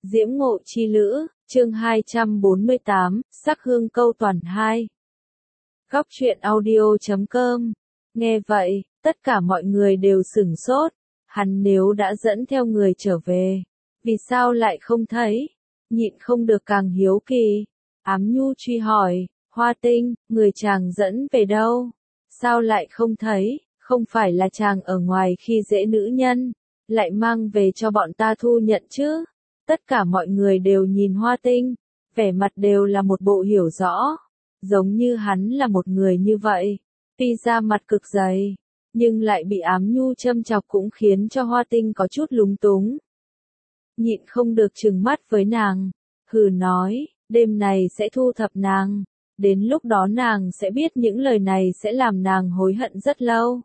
Diễm Ngộ Chi Lữ, chương 248, Sắc Hương Câu Toàn 2. Góc truyện audio.com. Nghe vậy, tất cả mọi người đều sửng sốt. Hắn nếu đã dẫn theo người trở về, vì sao lại không thấy? Nhịn không được càng hiếu kỳ. Ám Nhu truy hỏi, Hoa Tinh, người chàng dẫn về đâu? Sao lại không thấy? Không phải là chàng ở ngoài khi dễ nữ nhân, lại mang về cho bọn ta thu nhận chứ? Tất cả mọi người đều nhìn Hoa Tinh, vẻ mặt đều là một bộ hiểu rõ, giống như hắn là một người như vậy. Tuy ra mặt cực dày, nhưng lại bị Ám Nhu châm chọc cũng khiến cho Hoa Tinh có chút lúng túng. Nhịn không được trừng mắt với nàng, hừ nói, đêm này sẽ thu thập nàng, đến lúc đó nàng sẽ biết những lời này sẽ làm nàng hối hận rất lâu.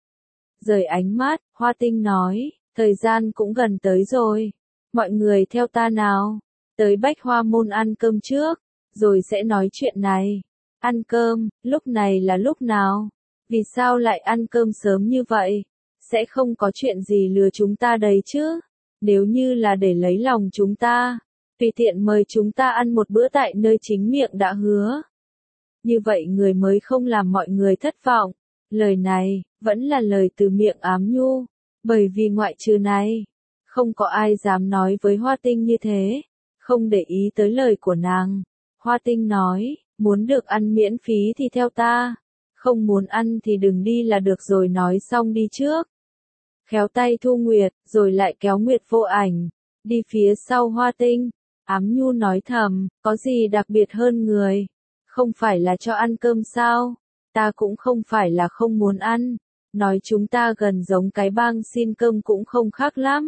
Rời ánh mắt, Hoa Tinh nói, thời gian cũng gần tới rồi, mọi người theo ta nào, tới Bách Hoa Môn ăn cơm trước, rồi sẽ nói chuyện này. Ăn cơm, lúc này là lúc nào? Vì sao lại ăn cơm sớm như vậy? Sẽ không có chuyện gì lừa chúng ta đấy chứ? Nếu như là để lấy lòng chúng ta, tùy tiện mời chúng ta ăn một bữa tại nơi chính miệng đã hứa. Như vậy người mới không làm mọi người thất vọng. Lời này, vẫn là lời từ miệng Ám Nhu, bởi vì ngoại trừ này, không có ai dám nói với Hoa Tinh như thế, không để ý tới lời của nàng. Hoa Tinh nói, muốn được ăn miễn phí thì theo ta, không muốn ăn thì đừng đi là được rồi, nói xong đi trước. Khéo tay Thu Nguyệt, rồi lại kéo Nguyệt Vô Ảnh, đi phía sau Hoa Tinh. Ám Nhu nói thầm, có gì đặc biệt hơn người? Không phải là cho ăn cơm sao? Ta cũng không phải là không muốn ăn, nói chúng ta gần giống cái bang xin cơm cũng không khác lắm.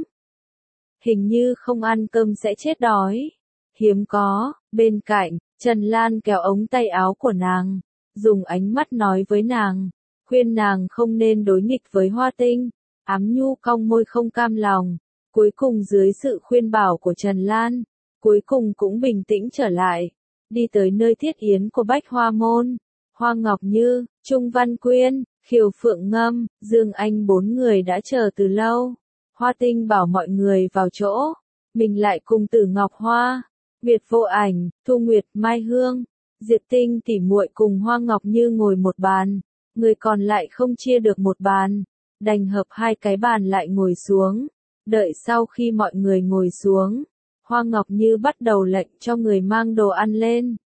Hình như không ăn cơm sẽ chết đói. Hiếm có, bên cạnh, Trần Lan kéo ống tay áo của nàng, dùng ánh mắt nói với nàng, khuyên nàng không nên đối nghịch với Hoa Tinh. Ám Nhu cong môi không cam lòng, cuối cùng dưới sự khuyên bảo của Trần Lan, cuối cùng cũng bình tĩnh trở lại, đi tới nơi thiết yến của Bách Hoa Môn. Hoa Ngọc Như, Trung Văn Quyên, Khiều Phượng Ngâm, Dương Anh bốn người đã chờ từ lâu. Hoa Tinh bảo mọi người vào chỗ, mình lại cùng Tử Ngọc Hoa, Nguyệt Vô Ảnh, Thu Nguyệt, Mai Hương, Diệp Tinh tỉ muội cùng Hoa Ngọc Như ngồi một bàn, người còn lại không chia được một bàn, đành hợp hai cái bàn lại ngồi xuống. Đợi sau khi mọi người ngồi xuống, Hoa Ngọc Như bắt đầu lệnh cho người mang đồ ăn lên.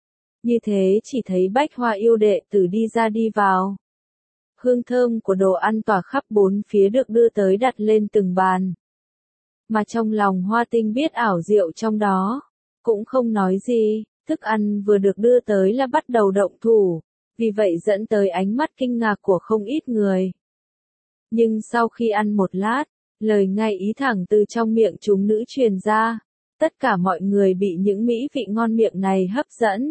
Như thế chỉ thấy Bách Hoa yêu đệ tử đi ra đi vào. Hương thơm của đồ ăn tỏa khắp bốn phía được đưa tới đặt lên từng bàn. Mà trong lòng Hoa Tinh biết ảo diệu trong đó, cũng không nói gì, thức ăn vừa được đưa tới là bắt đầu động thủ, vì vậy dẫn tới ánh mắt kinh ngạc của không ít người. Nhưng sau khi ăn một lát, lời ngay ý thẳng từ trong miệng chúng nữ truyền ra, tất cả mọi người bị những mỹ vị ngon miệng này hấp dẫn.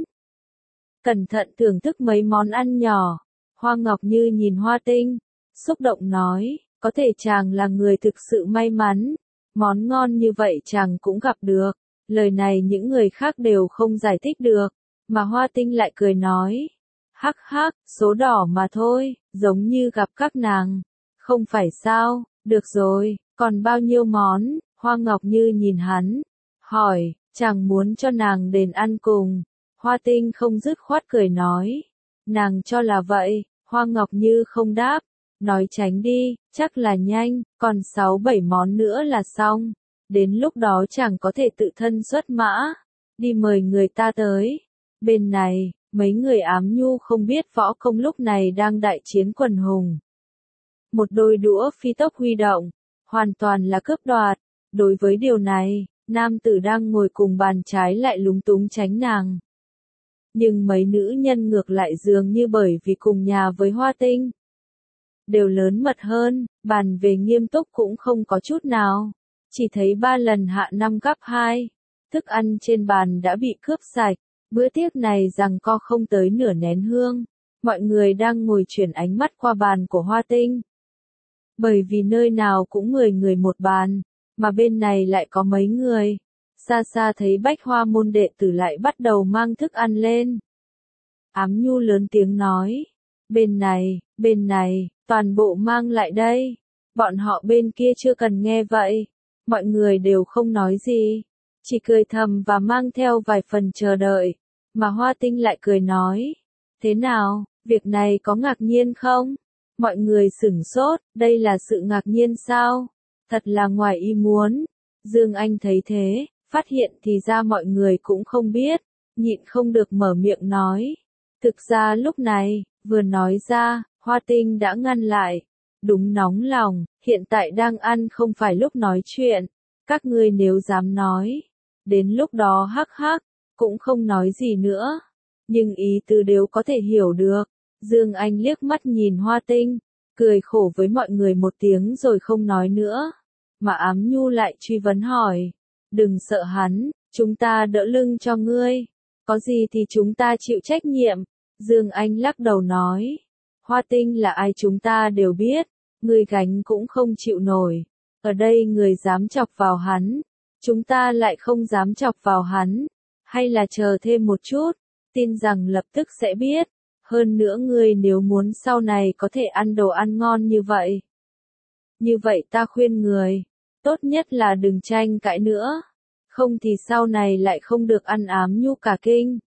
Cẩn thận thưởng thức mấy món ăn nhỏ, Hoa Ngọc Như nhìn Hoa Tinh, xúc động nói, có thể chàng là người thực sự may mắn, món ngon như vậy chàng cũng gặp được. Lời này những người khác đều không giải thích được, mà Hoa Tinh lại cười nói, hắc hắc, số đỏ mà thôi, giống như gặp các nàng, không phải sao? Được rồi, còn bao nhiêu món? Hoa Ngọc Như nhìn hắn, hỏi, chàng muốn cho nàng đền ăn cùng. Hoa Tinh không dứt khoát cười nói, nàng cho là vậy. Hoa Ngọc Như không đáp, nói tránh đi, chắc là nhanh, còn 6-7 món nữa là xong. Đến lúc đó chàng có thể tự thân xuất mã, đi mời người ta tới. Bên này, mấy người Ám Nhu không biết võ công lúc này đang đại chiến quần hùng. Một đôi đũa phi tốc huy động, hoàn toàn là cướp đoạt. Đối với điều này, nam tử đang ngồi cùng bàn trái lại lúng túng tránh nàng. Nhưng mấy nữ nhân ngược lại dường như bởi vì cùng nhà với Hoa Tinh, đều lớn mật hơn, bàn về nghiêm túc cũng không có chút nào. Chỉ thấy 3 lần hạ 5 gắp 2, thức ăn trên bàn đã bị cướp sạch, bữa tiệc này giằng co không tới nửa nén hương. Mọi người đang ngồi chuyển ánh mắt qua bàn của Hoa Tinh. Bởi vì nơi nào cũng 10 người một bàn, mà bên này lại có mấy người. Xa xa thấy Bách Hoa Môn đệ tử lại bắt đầu mang thức ăn lên. Ám Nhu lớn tiếng nói, bên này, toàn bộ mang lại đây. Bọn họ bên kia chưa cần nghe vậy. Mọi người đều không nói gì, chỉ cười thầm và mang theo vài phần chờ đợi, mà Hoa Tinh lại cười nói, thế nào, việc này có ngạc nhiên không? Mọi người sửng sốt, đây là sự ngạc nhiên sao? Thật là ngoài ý muốn. Dương Anh thấy thế, phát hiện thì ra mọi người cũng không biết, nhịn không được mở miệng nói. Thực ra lúc này, vừa nói ra, Hoa Tinh đã ngăn lại. Đúng nóng lòng, hiện tại đang ăn không phải lúc nói chuyện. Các ngươi nếu dám nói, đến lúc đó hắc hắc, cũng không nói gì nữa. Nhưng ý tứ đều có thể hiểu được. Dương Anh liếc mắt nhìn Hoa Tinh, cười khổ với mọi người một tiếng rồi không nói nữa. Mà Ám Nhu lại truy vấn hỏi, đừng sợ hắn, chúng ta đỡ lưng cho ngươi. Có gì thì chúng ta chịu trách nhiệm. Dương Anh lắc đầu nói, Hoa Tinh là ai chúng ta đều biết, ngươi gánh cũng không chịu nổi. Ở đây người dám chọc vào hắn, chúng ta lại không dám chọc vào hắn. Hay là chờ thêm một chút, tin rằng lập tức sẽ biết. Hơn nữa ngươi nếu muốn sau này có thể ăn đồ ăn ngon như vậy. Như vậy ta khuyên người, tốt nhất là đừng tranh cãi nữa. Không thì sau này lại không được ăn. Ám Nhu cả kinh.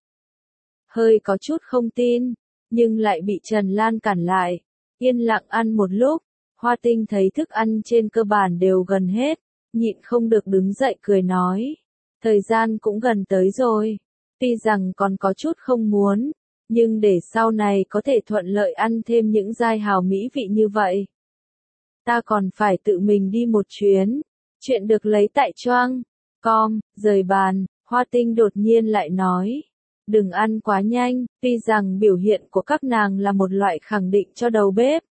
Hơi có chút không tin, nhưng lại bị Trần Lan cản lại. Yên lặng ăn một lúc, Hoa Tinh thấy thức ăn trên cơ bản đều gần hết, nhịn không được đứng dậy cười nói. Thời gian cũng gần tới rồi, tuy rằng còn có chút không muốn, nhưng để sau này có thể thuận lợi ăn thêm những giai hào mỹ vị như vậy. Ta còn phải tự mình đi một chuyến, chuyện được lấy tại Choang. Com, rời bàn, Hoa Tinh đột nhiên lại nói. Đừng ăn quá nhanh, tuy rằng biểu hiện của các nàng là một loại khẳng định cho đầu bếp.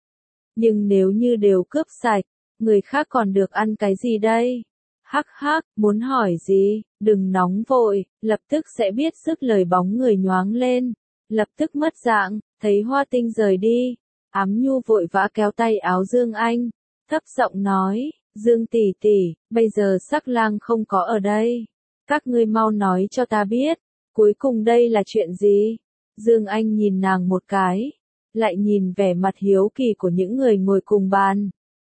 Nhưng nếu như đều cướp sạch, người khác còn được ăn cái gì đây? Hắc hắc, muốn hỏi gì, đừng nóng vội, lập tức sẽ biết. Sức lời bóng người nhoáng lên, lập tức mất dạng, thấy Hoa Tinh rời đi. Ám Nhu vội vã kéo tay áo Dương Anh, thấp giọng nói, Dương tỷ tỷ, bây giờ Sắc Lang không có ở đây. Các ngươi mau nói cho ta biết, cuối cùng đây là chuyện gì? Dương Anh nhìn nàng một cái, lại nhìn vẻ mặt hiếu kỳ của những người ngồi cùng bàn.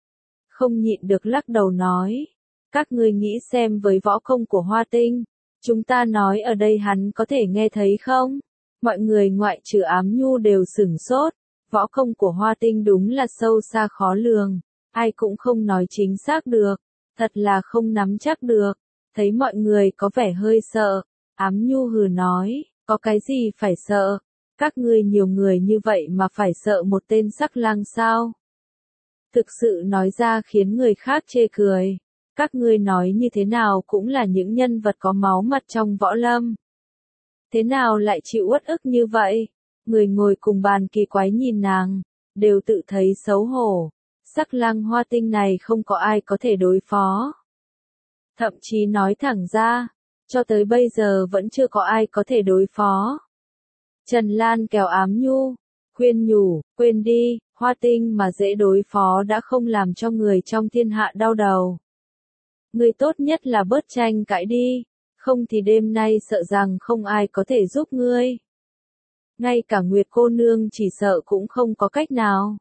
Không nhịn được lắc đầu nói, các ngươi nghĩ xem với võ công của Hoa Tinh, chúng ta nói ở đây hắn có thể nghe thấy không? Mọi người ngoại trừ Ám Nhu đều sửng sốt, võ công của Hoa Tinh đúng là sâu xa khó lường, ai cũng không nói chính xác được, thật là không nắm chắc được. Thấy mọi người có vẻ hơi sợ, Ám Nhu hừ nói, có cái gì phải sợ? Các ngươi nhiều người như vậy mà phải sợ một tên Sắc Lang sao? Thực sự nói ra khiến người khác chê cười. Các ngươi nói như thế nào cũng là những nhân vật có máu mặt trong võ lâm. Thế nào lại chịu uất ức như vậy? Người ngồi cùng bàn kỳ quái nhìn nàng, đều tự thấy xấu hổ. Sắc Lang Hoa Tinh này không có ai có thể đối phó. Thậm chí nói thẳng ra, cho tới bây giờ vẫn chưa có ai có thể đối phó. Trần Lan kéo Ám Nhu, khuyên nhủ, quên đi, Hoa Tinh mà dễ đối phó đã không làm cho người trong thiên hạ đau đầu. Ngươi tốt nhất là bớt tranh cãi đi, không thì đêm nay sợ rằng không ai có thể giúp ngươi. Ngay cả Nguyệt cô nương chỉ sợ cũng không có cách nào.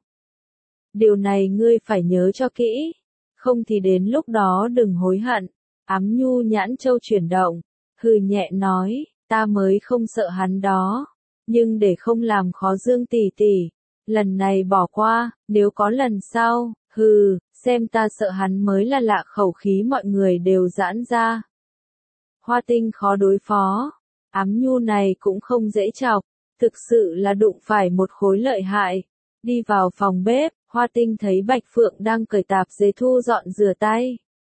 Điều này ngươi phải nhớ cho kỹ, không thì đến lúc đó đừng hối hận. Ám Nhu nhãn châu chuyển động, hừ nhẹ nói, ta mới không sợ hắn đó, nhưng để không làm khó Dương tỷ tỷ, lần này bỏ qua, nếu có lần sau, hừ, xem ta sợ hắn mới là lạ. Khẩu khí mọi người đều giãn ra. Hoa Tinh khó đối phó, Ám Nhu này cũng không dễ chọc, thực sự là đụng phải một khối lợi hại. Đi vào phòng bếp, Hoa Tinh thấy Bạch Phượng đang cởi tạp dề thu dọn rửa tay.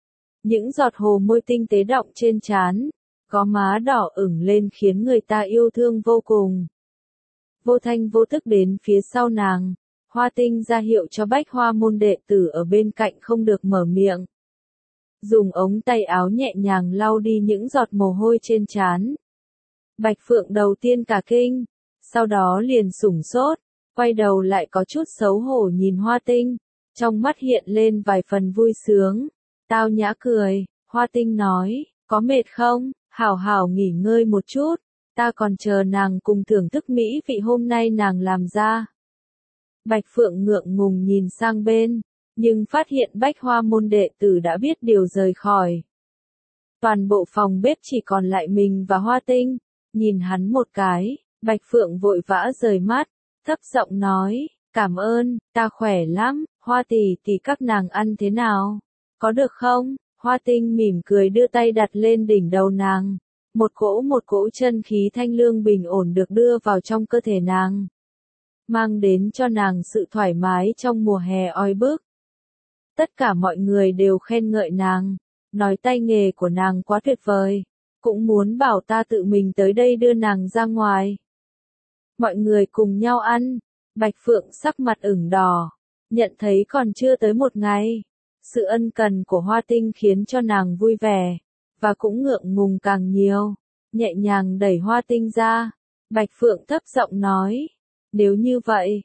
Những giọt hồ môi tinh tế đọng trên trán, có má đỏ ửng lên khiến người ta yêu thương vô cùng. Vô thanh vô tức đến phía sau nàng, Hoa Tinh ra hiệu cho Bách Hoa môn đệ tử ở bên cạnh không được mở miệng. Dùng ống tay áo nhẹ nhàng lau đi những giọt mồ hôi trên trán. Bạch Phượng đầu tiên cả kinh, sau đó liền sửng sốt, quay đầu lại có chút xấu hổ nhìn Hoa Tinh, trong mắt hiện lên vài phần vui sướng. Tao nhã cười, Hoa Tinh nói, có mệt không, hảo hảo nghỉ ngơi một chút, ta còn chờ nàng cùng thưởng thức mỹ vị hôm nay nàng làm ra. Bạch Phượng ngượng ngùng nhìn sang bên, nhưng phát hiện Bách Hoa môn đệ tử đã biết điều rời khỏi. Toàn bộ phòng bếp chỉ còn lại mình và Hoa Tinh. Nhìn hắn một cái, Bạch Phượng vội vã rời mắt, thấp giọng nói, cảm ơn, ta khỏe lắm, Hoa tỷ tỷ các nàng ăn thế nào? Có được không? Hoa Tinh mỉm cười đưa tay đặt lên đỉnh đầu nàng. Một cỗ chân khí thanh lương bình ổn được đưa vào trong cơ thể nàng, mang đến cho nàng sự thoải mái trong mùa hè oi bức. Tất cả mọi người đều khen ngợi nàng, nói tay nghề của nàng quá tuyệt vời, cũng muốn bảo ta tự mình tới đây đưa nàng ra ngoài. Mọi người cùng nhau ăn, Bạch Phượng sắc mặt ửng đỏ, nhận thấy còn chưa tới một ngày. Sự ân cần của Hoa Tinh khiến cho nàng vui vẻ, và cũng ngượng ngùng càng nhiều, nhẹ nhàng đẩy Hoa Tinh ra. Bạch Phượng thấp giọng nói, nếu như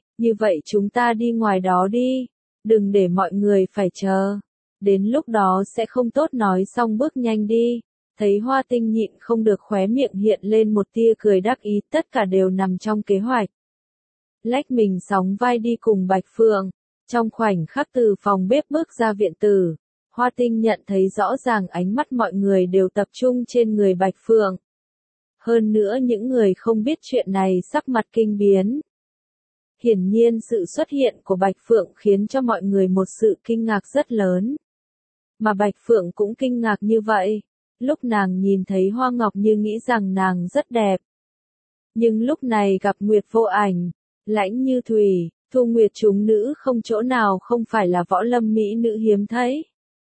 vậy chúng ta đi ngoài đó đi, đừng để mọi người phải chờ, đến lúc đó sẽ không tốt. Nói xong bước nhanh đi, thấy Hoa Tinh nhịn không được khóe miệng hiện lên một tia cười đắc ý, tất cả đều nằm trong kế hoạch. Lách mình sóng vai đi cùng Bạch Phượng. Trong khoảnh khắc từ phòng bếp bước ra viện tử, Hoa Tinh nhận thấy rõ ràng ánh mắt mọi người đều tập trung trên người Bạch Phượng. Hơn nữa những người không biết chuyện này sắc mặt kinh biến. Hiển nhiên sự xuất hiện của Bạch Phượng khiến cho mọi người một sự kinh ngạc rất lớn. Mà Bạch Phượng cũng kinh ngạc như vậy. Lúc nàng nhìn thấy Hoa Ngọc Như nghĩ rằng nàng rất đẹp. Nhưng lúc này gặp Nguyệt Vô Ảnh, Lãnh Như Thủy, Thu Nguyệt chúng nữ không chỗ nào không phải là võ lâm mỹ nữ hiếm thấy.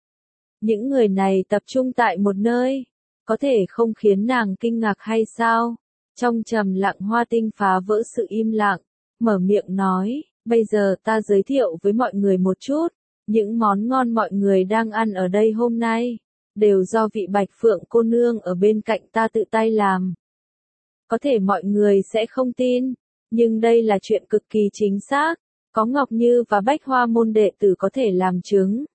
Những người này tập trung tại một nơi, có thể không khiến nàng kinh ngạc hay sao? Trong trầm lặng Hoa Tinh phá vỡ sự im lặng, mở miệng nói, bây giờ ta giới thiệu với mọi người một chút, những món ngon mọi người đang ăn ở đây hôm nay, đều do vị Bạch Phượng cô nương ở bên cạnh ta tự tay làm. Có thể mọi người sẽ không tin, nhưng đây là chuyện cực kỳ chính xác, có Ngọc Như và Bách Hoa môn đệ tử có thể làm chứng.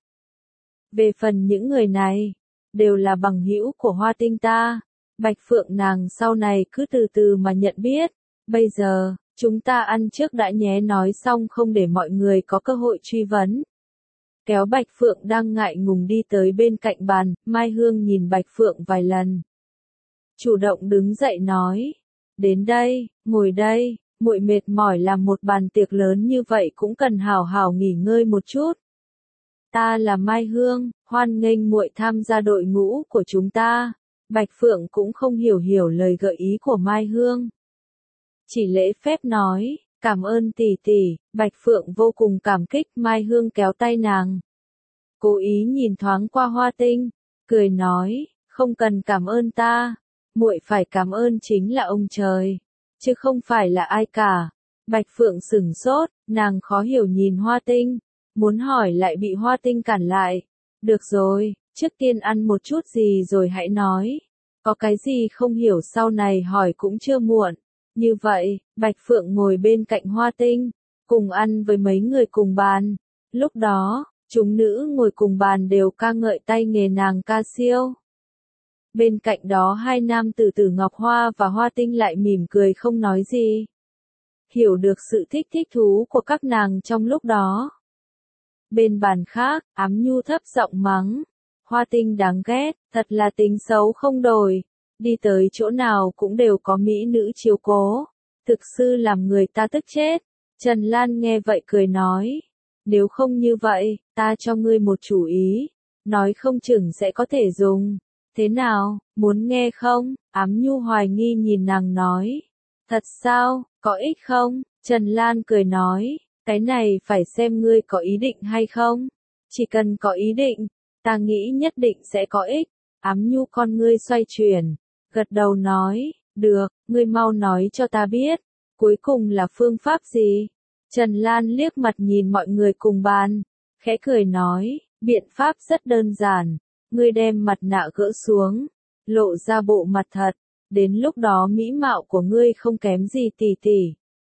Về phần những người này, đều là bằng hữu của Hoa Tinh ta, Bạch Phượng nàng sau này cứ từ từ mà nhận biết, bây giờ, chúng ta ăn trước đã nhé. Nói xong không để mọi người có cơ hội truy vấn. Kéo Bạch Phượng đang ngại ngùng đi tới bên cạnh bàn, Mai Hương nhìn Bạch Phượng vài lần. Chủ động đứng dậy nói, đến đây, ngồi đây, muội mệt mỏi làm một bàn tiệc lớn như vậy cũng cần hào hào nghỉ ngơi một chút. Ta là Mai Hương, hoan nghênh muội tham gia đội ngũ của chúng ta. Bạch Phượng cũng không hiểu lời gợi ý của Mai Hương. Chỉ lễ phép nói, cảm ơn tỷ tỷ. Bạch Phượng vô cùng cảm kích. Mai Hương kéo tay nàng, cố ý nhìn thoáng qua Hoa Tinh, cười nói, không cần cảm ơn ta, muội phải cảm ơn chính là ông trời, chứ không phải là ai cả. Bạch Phượng sửng sốt, nàng khó hiểu nhìn Hoa Tinh, muốn hỏi lại bị Hoa Tinh cản lại. Được rồi, trước tiên ăn một chút gì rồi hãy nói, có cái gì không hiểu sau này hỏi cũng chưa muộn. Như vậy, Bạch Phượng ngồi bên cạnh Hoa Tinh, cùng ăn với mấy người cùng bàn. Lúc đó, chúng nữ ngồi cùng bàn đều ca ngợi tay nghề nàng ca siêu. Bên cạnh đó hai nam tử Tử Ngọc Hoa và Hoa Tinh lại mỉm cười không nói gì. Hiểu được sự thích thú của các nàng trong lúc đó. Bên bàn khác, Ám Nhu thấp giọng mắng, Hoa Tinh đáng ghét, thật là tính xấu không đổi. Đi tới chỗ nào cũng đều có mỹ nữ chiếu cố, thực sự làm người ta tức chết. Trần Lan nghe vậy cười nói, nếu không như vậy, ta cho ngươi một chủ ý, nói không chừng sẽ có thể dùng. Thế nào, muốn nghe không? Ám Nhu hoài nghi nhìn nàng nói, thật sao, có ích không? Trần Lan cười nói, cái này phải xem ngươi có ý định hay không. Chỉ cần có ý định, ta nghĩ nhất định sẽ có ích. Ám Nhu con ngươi xoay chuyển, gật đầu nói, được, ngươi mau nói cho ta biết, cuối cùng là phương pháp gì? Trần Lan liếc mặt nhìn mọi người cùng bàn, khẽ cười nói, biện pháp rất đơn giản, ngươi đem mặt nạ gỡ xuống, lộ ra bộ mặt thật, đến lúc đó mỹ mạo của ngươi không kém gì tỷ tỷ.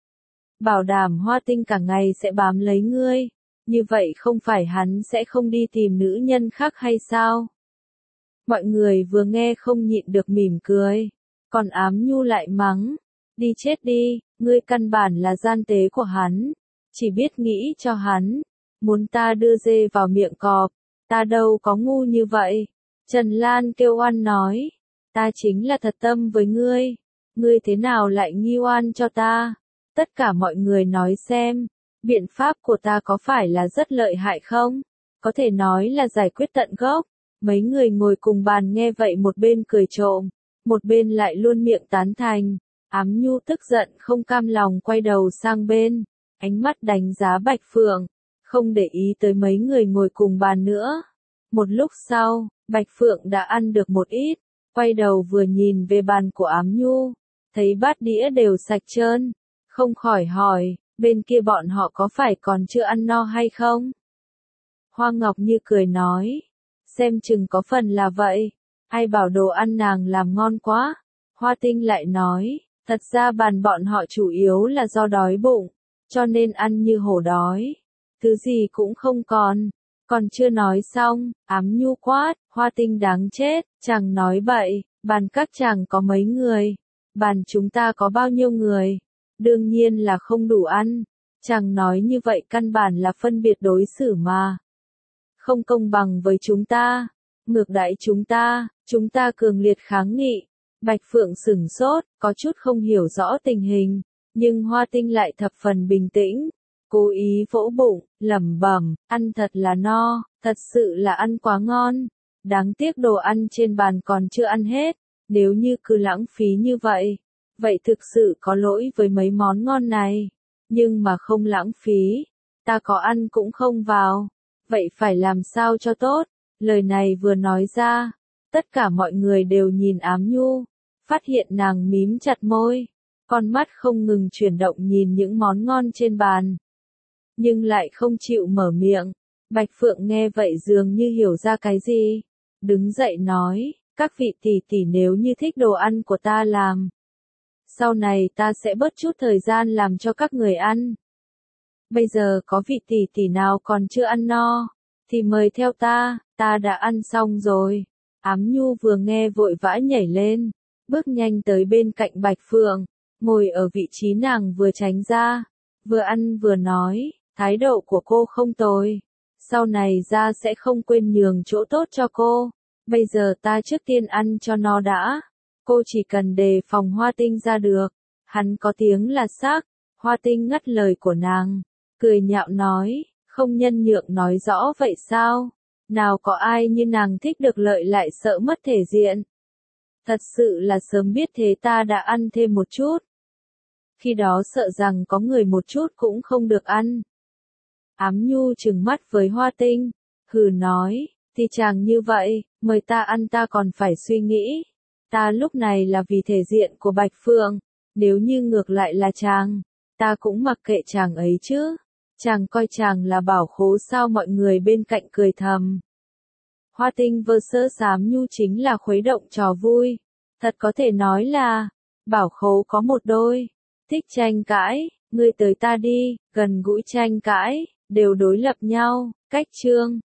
Bảo đảm Hoa Tinh cả ngày sẽ bám lấy ngươi, như vậy không phải hắn sẽ không đi tìm nữ nhân khác hay sao? Mọi người vừa nghe không nhịn được mỉm cười, còn Ám Nhu lại mắng, đi chết đi, ngươi căn bản là gian tế của hắn, chỉ biết nghĩ cho hắn, muốn ta đưa dê vào miệng cọp, ta đâu có ngu như vậy. Trần Lan kêu oan nói, ta chính là thật tâm với ngươi thế nào lại nghi oan cho ta? Tất cả mọi người nói xem, biện pháp của ta có phải là rất lợi hại không? Có thể nói là giải quyết tận gốc. Mấy người ngồi cùng bàn nghe vậy một bên cười trộm, một bên lại luôn miệng tán thành. Ám Nhu tức giận không cam lòng quay đầu sang bên, ánh mắt đánh giá Bạch Phượng, không để ý tới mấy người ngồi cùng bàn nữa. Một lúc sau, Bạch Phượng đã ăn được một ít, quay đầu vừa nhìn về bàn của Ám Nhu, thấy bát đĩa đều sạch trơn, không khỏi hỏi, bên kia bọn họ có phải còn chưa ăn no hay không? Hoa Ngọc Như cười nói, xem chừng có phần là vậy, ai bảo đồ ăn nàng làm ngon quá. Hoa Tinh lại nói, thật ra bàn bọn họ chủ yếu là do đói bụng, cho nên ăn như hổ đói, thứ gì cũng không còn chưa nói xong, Ám Nhu quát, Hoa Tinh đáng chết, chàng nói bậy, bàn các chàng có mấy người, bàn chúng ta có bao nhiêu người, đương nhiên là không đủ ăn, chàng nói như vậy căn bản là phân biệt đối xử mà. Không công bằng với chúng ta, ngược đãi chúng ta cường liệt kháng nghị. Bạch Phượng sửng sốt, có chút không hiểu rõ tình hình, nhưng Hoa Tinh lại thập phần bình tĩnh, cố ý vỗ bụng, lẩm bẩm, ăn thật là no, thật sự là ăn quá ngon, đáng tiếc đồ ăn trên bàn còn chưa ăn hết, nếu như cứ lãng phí như vậy thực sự có lỗi với mấy món ngon này, nhưng mà không lãng phí, ta có ăn cũng không vào. Vậy phải làm sao cho tốt? Lời này vừa nói ra, tất cả mọi người đều nhìn Ám Nhu, phát hiện nàng mím chặt môi, con mắt không ngừng chuyển động nhìn những món ngon trên bàn, nhưng lại không chịu mở miệng. Bạch Phượng nghe vậy dường như hiểu ra cái gì, đứng dậy nói, các vị tỷ tỷ nếu như thích đồ ăn của ta làm, sau này ta sẽ bớt chút thời gian làm cho các người ăn. Bây giờ có vị tỷ tỷ nào còn chưa ăn no, thì mời theo ta đã ăn xong rồi. Ám Nhu vừa nghe vội vã nhảy lên, bước nhanh tới bên cạnh Bạch Phượng, ngồi ở vị trí nàng vừa tránh ra, vừa ăn vừa nói, thái độ của cô không tồi, sau này ra sẽ không quên nhường chỗ tốt cho cô, bây giờ ta trước tiên ăn cho nó đã, cô chỉ cần đề phòng Hoa Tinh ra được, hắn có tiếng là xác. Hoa Tinh ngắt lời của nàng, cười nhạo nói, không nhân nhượng nói rõ vậy sao? Nào có ai như nàng thích được lợi lại sợ mất thể diện. Thật sự là sớm biết thế ta đã ăn thêm một chút. Khi đó sợ rằng có người một chút cũng không được ăn. Ám Nhu trừng mắt với Hoa Tinh, hừ nói, thì chàng như vậy, mời ta ăn ta còn phải suy nghĩ. Ta lúc này là vì thể diện của Bạch Phượng, nếu như ngược lại là chàng, ta cũng mặc kệ chàng ấy chứ. Chàng coi chàng là bảo khố sao? Mọi người bên cạnh cười thầm. Hoa Tinh vs Ám Nhu chính là khuấy động trò vui. Thật có thể nói là, bảo khố có một đôi, thích tranh cãi, ngươi tới ta đi, gần gũi tranh cãi, đều đối lập nhau, cách chương.